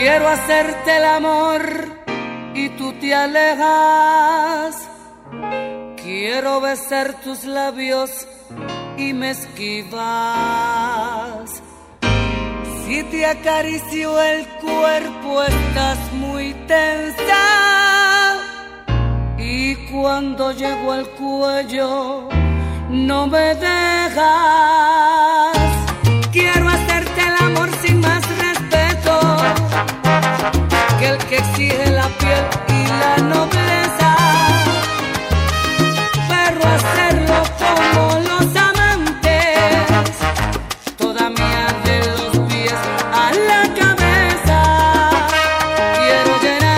Quiero hacerte el amor y tú te alejas. Quiero besar tus labios y me esquivas. Si te acaricio el cuerpo estás muy tensa, y cuando llego al cuello no me dejas. Quiero hacerte el amor sin más respeto que el que exige la piel y la nobleza, pero hacerlo como los amantes, toda mía de los pies a la cabeza. Quiero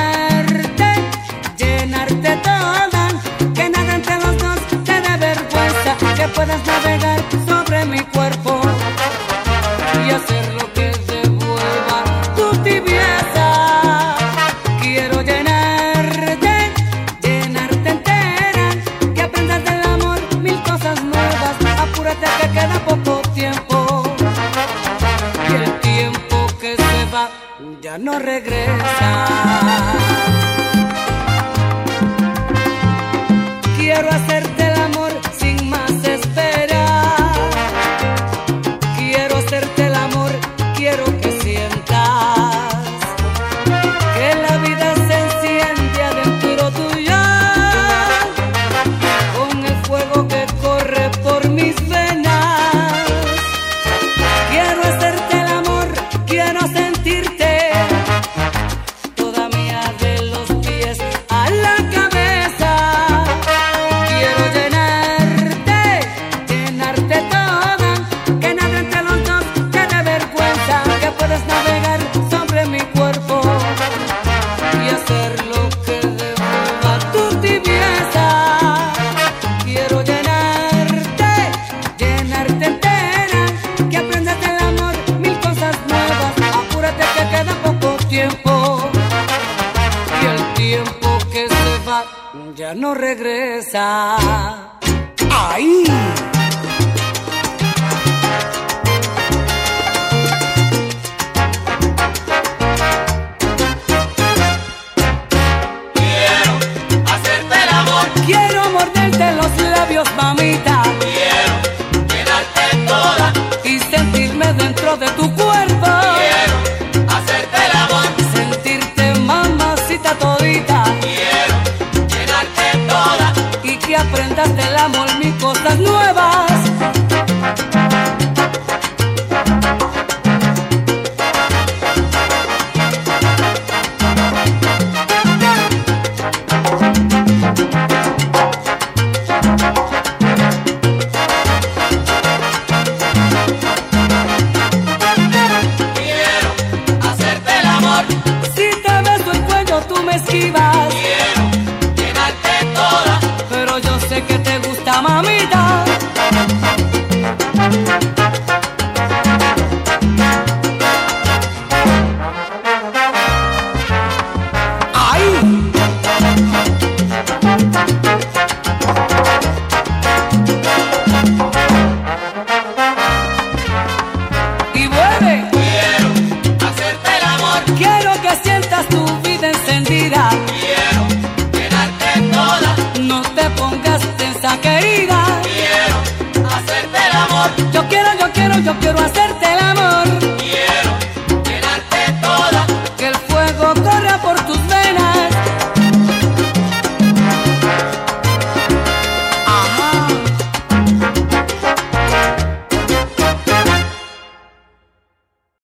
llenarte toda, que nada entre los dos te dé vergüenza, que puedas navegar sobre mi cuerpo y hacer lo que devuelva tu tibieza. Quiero llenarte entera, que aprendas del amor mil cosas nuevas. Apúrate que queda poco tiempo, y el tiempo que se va ya no regresa. Quiero hacerte el amor sin más esperar. Quiero hacerte el amor, quiero que sientas que la vida se enciende adentro tuyo, con el fuego que corre por mis venas. Quiero hacerte el amor, quiero sentirte toda mía de los pies a la cabeza. Quiero llenarte toda, que nada entre los dos te dé vergüenza, que puedes navegar sobre mi cuerpo y hacer lo que devuelva tu tibieza. Quiero llenarte entera, que aprendas del amor mil cosas nuevas. Apúrate que queda poco tiempo, y el tiempo que se va ya no regresa. ¡Ay! Quiero hacerte el amor, Quiero morderte los labios, mamita, quiero llenarte toda, y sentirme dentro de tu cuerpo. quiero hacerte el amor, Sentirte mamacita todita, quiero llenarte toda, y que aprendas del amor mil cosas nuevas. quiero hacerte el amor, Si te beso el cuello tú me esquivas, quiero llenarte toda, pero yo sé que te gusta, mamita. ¡Ay! Y vuelve. quiero hacerte el amor, Quiero que sientas tu vida encendida, quiero llenarte toda, no te pongas tensa, querida. quiero hacerte el amor, Yo quiero hacer